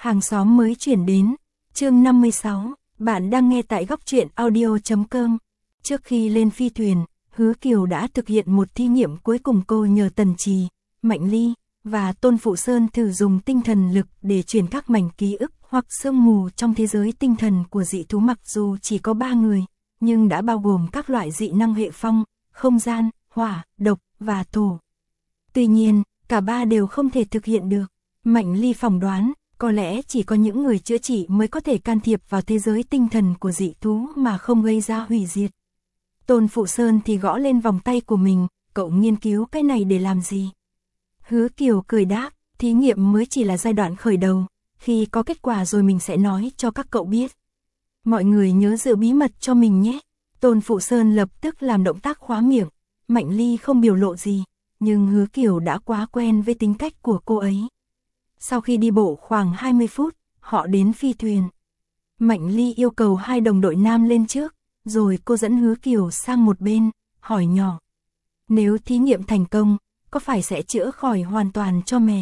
Hàng xóm mới chuyển đến, chương 56, bạn đang nghe tại góc truyện audio.com. Trước khi lên phi thuyền, Hứa Kiều đã thực hiện một thí nghiệm cuối cùng. Cô nhờ Tần Trì, Mạnh Ly và Tôn Phụ Sơn thử dùng tinh thần lực để truyền các mảnh ký ức hoặc sương mù trong thế giới tinh thần của dị thú. Mặc dù chỉ có 3 người, nhưng đã bao gồm các loại dị năng hệ phong, không gian, hỏa, độc và thổ. Tuy nhiên, cả 3 đều không thể thực hiện được. Mạnh Ly phỏng đoán, có lẽ chỉ có những người chữa trị mới có thể can thiệp vào thế giới tinh thần của dị thú mà không gây ra hủy diệt. Tôn Phụ Sơn thì gõ lên vòng tay của mình, cậu nghiên cứu cái này để làm gì? Hứa Kiều cười đáp, thí nghiệm mới chỉ là giai đoạn khởi đầu, khi có kết quả rồi mình sẽ nói cho các cậu biết. Mọi người nhớ giữ bí mật cho mình nhé. Tôn Phụ Sơn lập tức làm động tác khóa miệng. Mạnh Ly không biểu lộ gì, nhưng Hứa Kiều đã quá quen với tính cách của cô ấy. Sau khi đi bộ khoảng 20 phút, họ đến phi thuyền. Mạnh Ly yêu cầu 2 đồng đội nam lên trước, rồi cô dẫn Hứa Kiều sang một bên, hỏi nhỏ. Nếu thí nghiệm thành công, có phải sẽ chữa khỏi hoàn toàn cho mẹ?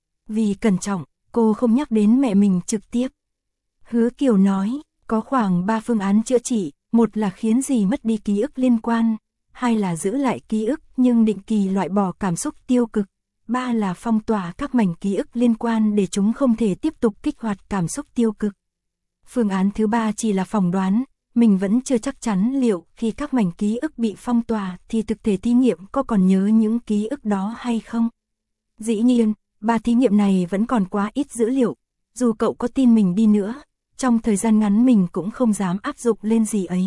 Vì cẩn trọng, cô không nhắc đến mẹ mình trực tiếp. Hứa Kiều nói, có khoảng 3 phương án chữa trị, một là khiến dì mất đi ký ức liên quan, 2 là giữ lại ký ức nhưng định kỳ loại bỏ cảm xúc tiêu cực, 3 là phong tỏa các mảnh ký ức liên quan để chúng không thể tiếp tục kích hoạt cảm xúc tiêu cực. Phương án thứ 3 chỉ là phỏng đoán, mình vẫn chưa chắc chắn liệu khi các mảnh ký ức bị phong tỏa thì thực thể thí nghiệm có còn nhớ những ký ức đó hay không. Dĩ nhiên, 3 thí nghiệm này vẫn còn quá ít dữ liệu, dù cậu có tin mình đi nữa, trong thời gian ngắn mình cũng không dám áp dụng lên gì ấy.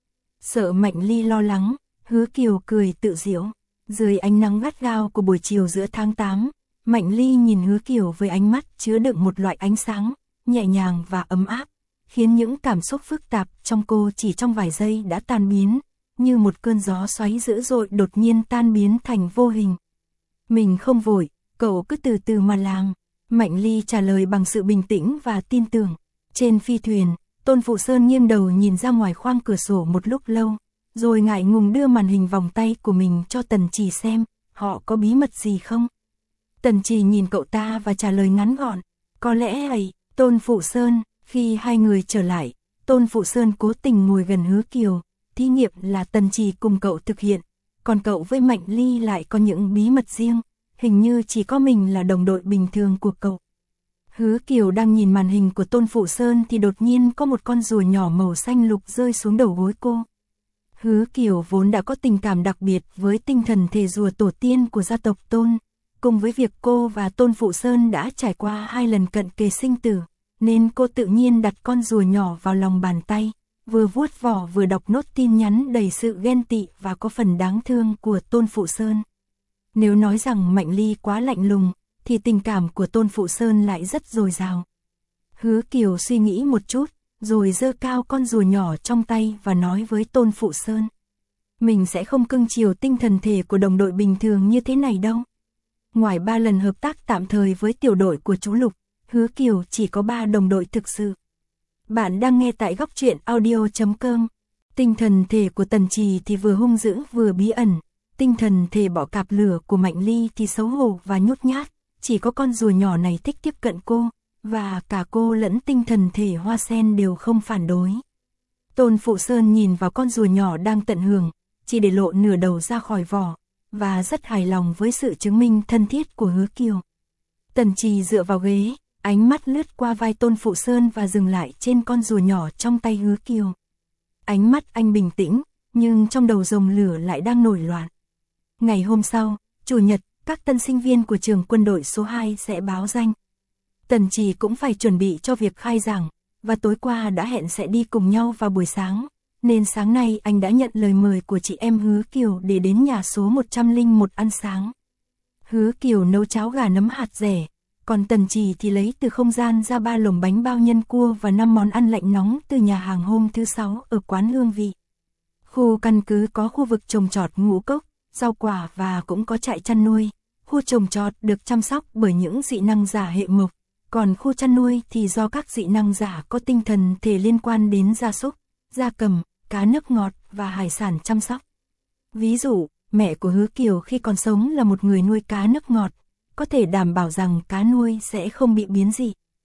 Sợ Mạnh Ly lo lắng, Hứa Kiều cười tự giễu. Dưới ánh nắng gắt gao của buổi chiều giữa tháng 8, Mạnh Ly nhìn Hứa Kiều với ánh mắt chứa đựng một loại ánh sáng, nhẹ nhàng và ấm áp, khiến những cảm xúc phức tạp trong cô chỉ trong vài giây đã tan biến, như một cơn gió xoáy dữ dội đột nhiên tan biến thành vô hình. Mình không vội, cậu cứ từ từ mà làm. Mạnh Ly trả lời bằng sự bình tĩnh và tin tưởng. Trên phi thuyền, Tôn Phụ Sơn nghiêng đầu nhìn ra ngoài khoang cửa sổ một lúc lâu, rồi ngại ngùng đưa màn hình vòng tay của mình cho Tần Trì xem, họ có bí mật gì không? Tần Trì nhìn cậu ta và trả lời ngắn gọn, có lẽ ấy. Tôn Phụ Sơn, khi hai người trở lại, Tôn Phụ Sơn cố tình ngồi gần Hứa Kiều, thí nghiệm là Tần Trì cùng cậu thực hiện, còn cậu với Mạnh Ly lại có những bí mật riêng, hình như chỉ có mình là đồng đội bình thường của cậu. Hứa Kiều đang nhìn màn hình của Tôn Phụ Sơn thì đột nhiên có một con rùa nhỏ màu xanh lục rơi xuống đầu gối cô. Hứa Kiều vốn đã có tình cảm đặc biệt với tinh thần thể rùa tổ tiên của gia tộc Tôn, cùng với việc cô và Tôn Phụ Sơn đã trải qua 2 lần cận kề sinh tử, nên cô tự nhiên đặt con rùa nhỏ vào lòng bàn tay, vừa vuốt vỏ vừa đọc nốt tin nhắn đầy sự ghen tị và có phần đáng thương của Tôn Phụ Sơn. Nếu nói rằng Mạnh Ly quá lạnh lùng, thì tình cảm của Tôn Phụ Sơn lại rất dồi dào. Hứa Kiều suy nghĩ một chút, rồi giơ cao con rùa nhỏ trong tay và nói với Tôn Phụ Sơn. Mình sẽ không cưng chiều tinh thần thể của đồng đội bình thường như thế này đâu. Ngoài 3 lần hợp tác tạm thời với tiểu đội của chú Lục, Hứa Kiều chỉ có 3 đồng đội thực sự. Bạn đang nghe tại góc truyện audio.com. Tinh thần thể của Tần Trì thì vừa hung dữ vừa bí ẩn. Tinh thần thể bọ cạp lửa của Mạnh Ly thì xấu hổ và nhút nhát. Chỉ có con rùa nhỏ này thích tiếp cận cô, và cả cô lẫn tinh thần thể Hoa Sen đều không phản đối. Tôn Phụ Sơn nhìn vào con rùa nhỏ đang tận hưởng, chỉ để lộ nửa đầu ra khỏi vỏ, và rất hài lòng với sự chứng minh thân thiết của Hứa Kiều. Tần Trì dựa vào ghế, ánh mắt lướt qua vai Tôn Phụ Sơn và dừng lại trên con rùa nhỏ trong tay Hứa Kiều. Ánh mắt anh bình tĩnh, nhưng trong đầu rồng lửa lại đang nổi loạn. Ngày hôm sau, Chủ nhật, các tân sinh viên của trường quân đội số 2 sẽ báo danh. Tần Trì cũng phải chuẩn bị cho việc khai giảng, và tối qua đã hẹn sẽ đi cùng nhau vào buổi sáng, nên sáng nay anh đã nhận lời mời của chị em Hứa Kiều để đến nhà số 101 ăn sáng. Hứa Kiều nấu cháo gà nấm hạt dẻ, còn Tần Trì thì lấy từ không gian ra 3 lồng bánh bao nhân cua và 5 món ăn lạnh nóng từ nhà hàng hôm thứ 6 ở quán Hương Vị. Khu căn cứ có khu vực trồng trọt ngũ cốc, rau quả và cũng có trại chăn nuôi. Khu trồng trọt được chăm sóc bởi những dị năng giả hệ mộc, còn khu chăn nuôi thì do các dị năng giả có tinh thần thể liên quan đến gia súc, gia cầm, cá nước ngọt và hải sản chăm sóc. Ví dụ, mẹ của Hứa Kiều khi còn sống là một người nuôi cá nước ngọt, có thể đảm bảo rằng cá nuôi sẽ không bị biến dị.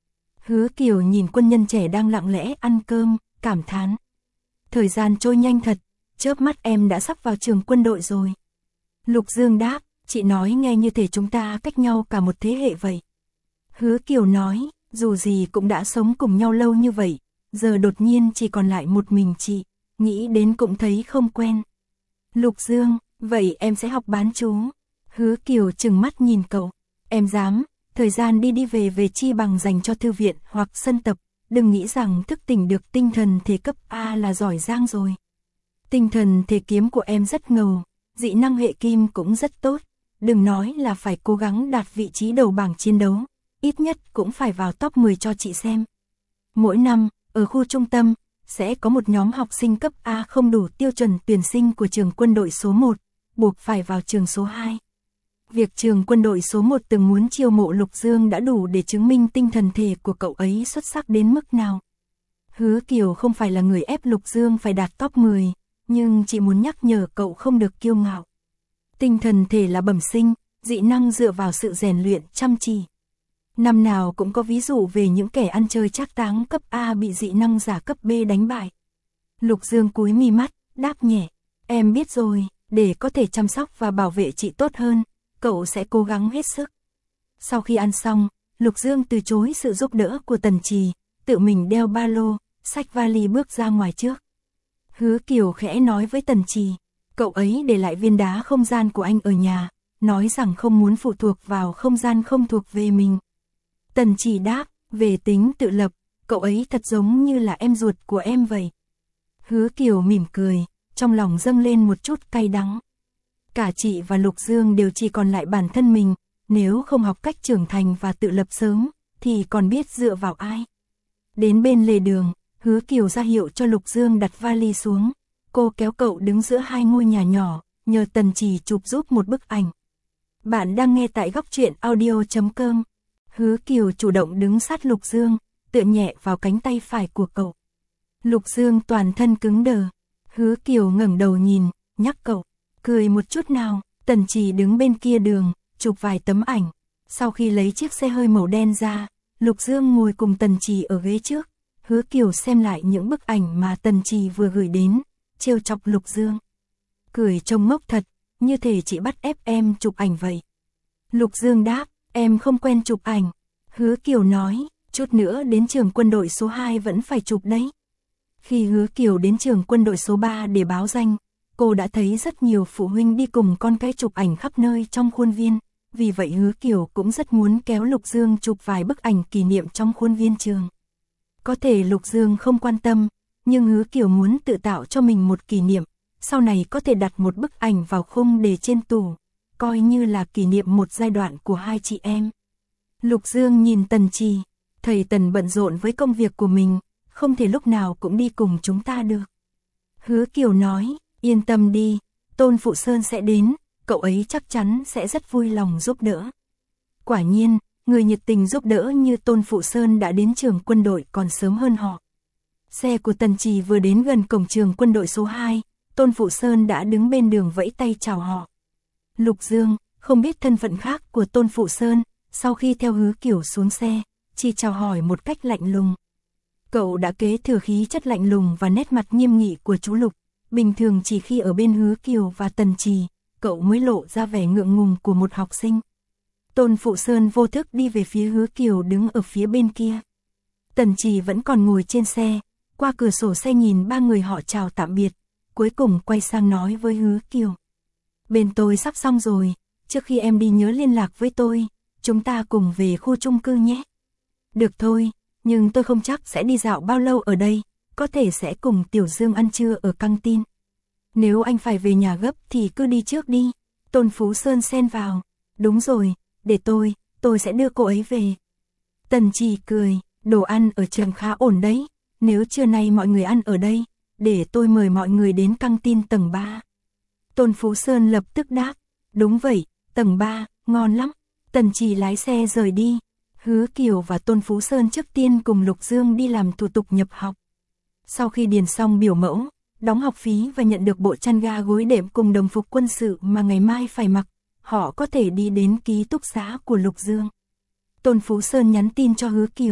Hứa Kiều nhìn quân nhân trẻ đang lặng lẽ ăn cơm, cảm thán. Thời gian trôi nhanh thật, chớp mắt em đã sắp vào trường quân đội rồi. Lục Dương đáp, chị nói nghe như thể chúng ta cách nhau cả một thế hệ vậy. Hứa Kiều nói, dù gì cũng đã sống cùng nhau lâu như vậy, giờ đột nhiên chỉ còn lại một mình chị, nghĩ đến cũng thấy không quen. Lục Dương, vậy em sẽ học bán trú. Hứa Kiều trừng mắt nhìn cậu, em dám, thời gian đi về về chi bằng dành cho thư viện hoặc sân tập, đừng nghĩ rằng thức tỉnh được tinh thần thể cấp A là giỏi giang rồi. Tinh thần thể kiếm của em rất ngầu, dị năng hệ kim cũng rất tốt, đừng nói là phải cố gắng đạt vị trí đầu bảng chiến đấu, ít nhất cũng phải vào top 10 cho chị xem. Mỗi năm, ở khu trung tâm, sẽ có một nhóm học sinh cấp A không đủ tiêu chuẩn tuyển sinh của trường quân đội số 1, buộc phải vào trường số 2. Việc trường quân đội số 1 từng muốn chiêu mộ Lục Dương đã đủ để chứng minh tinh thần thể của cậu ấy xuất sắc đến mức nào. Hứa Kiều không phải là người ép Lục Dương phải đạt top 10, nhưng chị muốn nhắc nhở cậu không được kiêu ngạo. Tinh thần thể là bẩm sinh, dị năng dựa vào sự rèn luyện chăm chỉ. Năm nào cũng có ví dụ về những kẻ ăn chơi trác táng cấp A bị dị năng giả cấp B đánh bại. Lục Dương cúi mi mắt, đáp nhẹ, em biết rồi, để có thể chăm sóc và bảo vệ chị tốt hơn, cậu sẽ cố gắng hết sức. Sau khi ăn xong, Lục Dương từ chối sự giúp đỡ của Tần Trì, tự mình đeo ba lô, xách vali bước ra ngoài trước. Hứa Kiều khẽ nói với Tần Trì, cậu ấy để lại viên đá không gian của anh ở nhà, nói rằng không muốn phụ thuộc vào không gian không thuộc về mình. Tần Trì đáp, về tính tự lập, cậu ấy thật giống như là em ruột của em vậy. Hứa Kiều mỉm cười, trong lòng dâng lên một chút cay đắng. Cả chị và Lục Dương đều chỉ còn lại bản thân mình, nếu không học cách trưởng thành và tự lập sớm, thì còn biết dựa vào ai. Đến bên lề đường, Hứa Kiều ra hiệu cho Lục Dương đặt vali xuống, cô kéo cậu đứng giữa hai ngôi nhà nhỏ, nhờ Tần Trì chụp giúp một bức ảnh. Bạn đang nghe tại góc truyện audio.com. Hứa Kiều chủ động đứng sát Lục Dương, tựa nhẹ vào cánh tay phải của cậu. Lục Dương toàn thân cứng đờ. Hứa Kiều ngẩng đầu nhìn, nhắc cậu, cười một chút nào. Tần Trì đứng bên kia đường, chụp vài tấm ảnh. Sau khi lấy chiếc xe hơi màu đen ra, Lục Dương ngồi cùng Tần Trì ở ghế trước. Hứa Kiều xem lại những bức ảnh mà Tần Trì vừa gửi đến, trêu chọc Lục Dương. Cười trông ngốc thật, như thể chị bắt ép em chụp ảnh vậy. Lục Dương đáp, em không quen chụp ảnh. Hứa Kiều nói, chút nữa đến trường quân đội số 2 vẫn phải chụp đấy. Khi Hứa Kiều đến trường quân đội số 3 để báo danh, cô đã thấy rất nhiều phụ huynh đi cùng con cái chụp ảnh khắp nơi trong khuôn viên. Vì vậy Hứa Kiều cũng rất muốn kéo Lục Dương chụp vài bức ảnh kỷ niệm trong khuôn viên trường. Có thể Lục Dương không quan tâm, nhưng Hứa Kiều muốn tự tạo cho mình một kỷ niệm, sau này có thể đặt một bức ảnh vào khung để trên tủ, coi như là kỷ niệm một giai đoạn của hai chị em. Lục Dương nhìn Tần Trì, thầy Tần bận rộn với công việc của mình, không thể lúc nào cũng đi cùng chúng ta được. Hứa Kiều nói, yên tâm đi, Tôn Phụ Sơn sẽ đến, cậu ấy chắc chắn sẽ rất vui lòng giúp đỡ. Quả nhiên, người nhiệt tình giúp đỡ như Tôn Phụ Sơn đã đến trường quân đội còn sớm hơn họ. Xe của Tần Trì vừa đến gần cổng trường quân đội số 2, Tôn Phụ Sơn đã đứng bên đường vẫy tay chào họ. Lục Dương, không biết thân phận khác của Tôn Phụ Sơn, sau khi theo Hứa Kiều xuống xe, chỉ chào hỏi một cách lạnh lùng. Cậu đã kế thừa khí chất lạnh lùng và nét mặt nghiêm nghị của chú Lục, bình thường chỉ khi ở bên Hứa Kiều và Tần Trì, cậu mới lộ ra vẻ ngượng ngùng của một học sinh. Tôn Phụ Sơn vô thức đi về phía Hứa Kiều đứng ở phía bên kia. Tần Trì vẫn còn ngồi trên xe, qua cửa sổ xe nhìn ba người họ chào tạm biệt, cuối cùng quay sang nói với Hứa Kiều. Bên tôi sắp xong rồi, trước khi em đi nhớ liên lạc với tôi, chúng ta cùng về khu chung cư nhé. Được thôi, nhưng tôi không chắc sẽ đi dạo bao lâu ở đây, có thể sẽ cùng Tiểu Dương ăn trưa ở căng tin. Nếu anh phải về nhà gấp thì cứ đi trước đi. Tôn Phú Sơn xen vào. Đúng rồi, để tôi sẽ đưa cô ấy về. Tần Trì cười, đồ ăn ở trường khá ổn đấy, nếu trưa nay mọi người ăn ở đây, để tôi mời mọi người đến căng tin tầng 3. Tôn Phú Sơn lập tức đáp, đúng vậy, tầng 3, ngon lắm. Tần Trì lái xe rời đi. Hứa Kiều và Tôn Phú Sơn trước tiên cùng Lục Dương đi làm thủ tục nhập học. Sau khi điền xong biểu mẫu, đóng học phí và nhận được bộ chăn ga gối đệm cùng đồng phục quân sự mà ngày mai phải mặc, họ có thể đi đến ký túc xá của Lục Dương. Tôn Phú Sơn nhắn tin cho Hứa Kiều,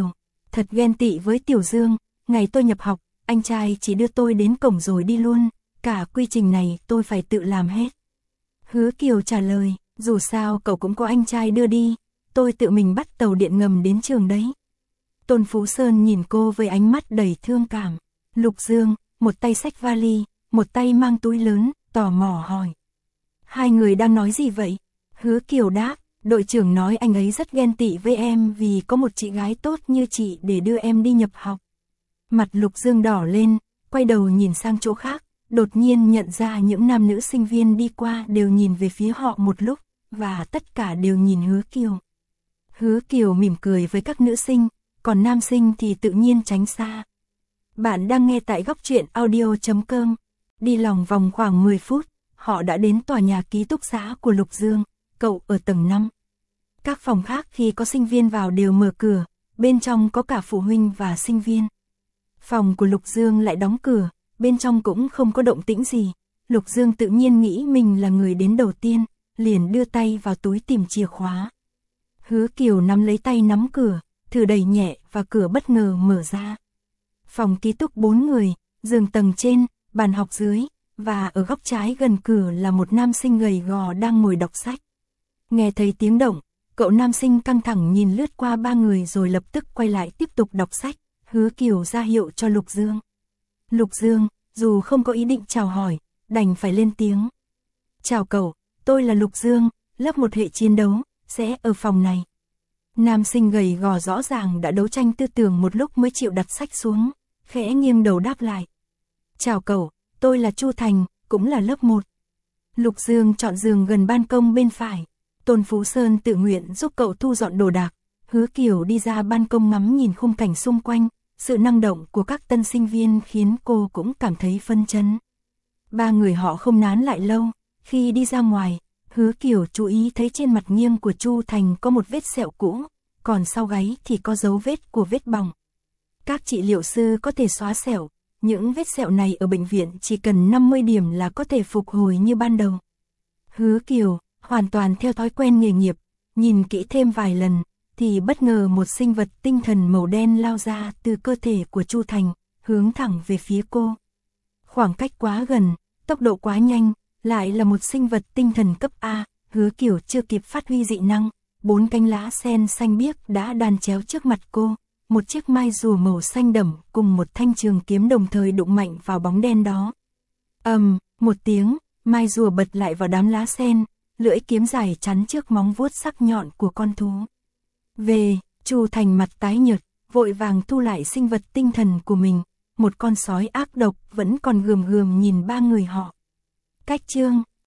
Thật ghen tị với Tiểu Dương, ngày tôi nhập học, anh trai chỉ đưa tôi đến cổng rồi đi luôn, cả quy trình này tôi phải tự làm hết. Hứa Kiều trả lời, dù sao cậu cũng có anh trai đưa đi, tôi tự mình bắt tàu điện ngầm đến trường đấy. Tôn Phú Sơn nhìn cô với ánh mắt đầy thương cảm. Lục Dương, một tay xách vali, một tay mang túi lớn, tò mò hỏi. Hai người đang nói gì vậy? Hứa Kiều đáp, đội trưởng nói anh ấy rất ghen tị với em vì có một chị gái tốt như chị để đưa em đi nhập học. Mặt Lục Dương đỏ lên, quay đầu nhìn sang chỗ khác, đột nhiên nhận ra những nam nữ sinh viên đi qua đều nhìn về phía họ một lúc, và tất cả đều nhìn Hứa Kiều. Hứa Kiều mỉm cười với các nữ sinh, còn nam sinh thì tự nhiên tránh xa. Bạn đang nghe tại góc truyện audio.com. Đi lòng vòng khoảng 10 phút, họ đã đến tòa nhà ký túc xá của Lục Dương, cậu ở tầng 5. Các phòng khác khi có sinh viên vào đều mở cửa, bên trong có cả phụ huynh và sinh viên. Phòng của Lục Dương lại đóng cửa, bên trong cũng không có động tĩnh gì. Lục Dương tự nhiên nghĩ mình là người đến đầu tiên, liền đưa tay vào túi tìm chìa khóa. Hứa Kiều nắm lấy tay nắm cửa, thử đẩy nhẹ và cửa bất ngờ mở ra. Phòng ký túc 4 người, giường tầng trên, bàn học dưới, và ở góc trái gần cửa là một nam sinh gầy gò đang ngồi đọc sách. Nghe thấy tiếng động, cậu nam sinh căng thẳng nhìn lướt qua 3 người rồi lập tức quay lại tiếp tục đọc sách. Hứa Kiều ra hiệu cho Lục Dương. Lục Dương, dù không có ý định chào hỏi, đành phải lên tiếng. Chào cậu, tôi là Lục Dương, lớp 1 hệ chiến đấu, sẽ ở phòng này. Nam sinh gầy gò rõ ràng đã đấu tranh tư tưởng một lúc mới chịu đặt sách xuống, khẽ nghiêng đầu đáp lại. Chào cậu, tôi là Chu Thành, cũng là lớp 1. Lục Dương chọn giường gần ban công bên phải. Tôn Phú Sơn tự nguyện giúp cậu thu dọn đồ đạc. Hứa Kiều đi ra ban công ngắm nhìn khung cảnh xung quanh, sự năng động của các tân sinh viên khiến cô cũng cảm thấy phân chấn. 3 người họ không nán lại lâu, khi đi ra ngoài, Hứa Kiều chú ý thấy trên mặt nghiêng của Chu Thành có một vết sẹo cũ, còn sau gáy thì có dấu vết của vết bỏng. Các trị liệu sư có thể xóa sẹo, những vết sẹo này ở bệnh viện chỉ cần 50 điểm là có thể phục hồi như ban đầu. Hứa Kiều, hoàn toàn theo thói quen nghề nghiệp, nhìn kỹ thêm vài lần, thì bất ngờ một sinh vật tinh thần màu đen lao ra từ cơ thể của Chu Thành, hướng thẳng về phía cô. Khoảng cách quá gần, tốc độ quá nhanh, lại là một sinh vật tinh thần cấp A, Hứa Kiều chưa kịp phát huy dị năng, 4 cánh lá sen xanh biếc đã đan chéo trước mặt cô, một chiếc mai rùa màu xanh đậm cùng một thanh trường kiếm đồng thời đụng mạnh vào bóng đen đó. Một tiếng, mai rùa bật lại vào đám lá sen, lưỡi kiếm dài chắn trước móng vuốt sắc nhọn của con thú. Chu Thành mặt tái nhợt, vội vàng thu lại sinh vật tinh thần của mình, một con sói ác độc vẫn còn gườm gườm nhìn 3 người họ. Cách chương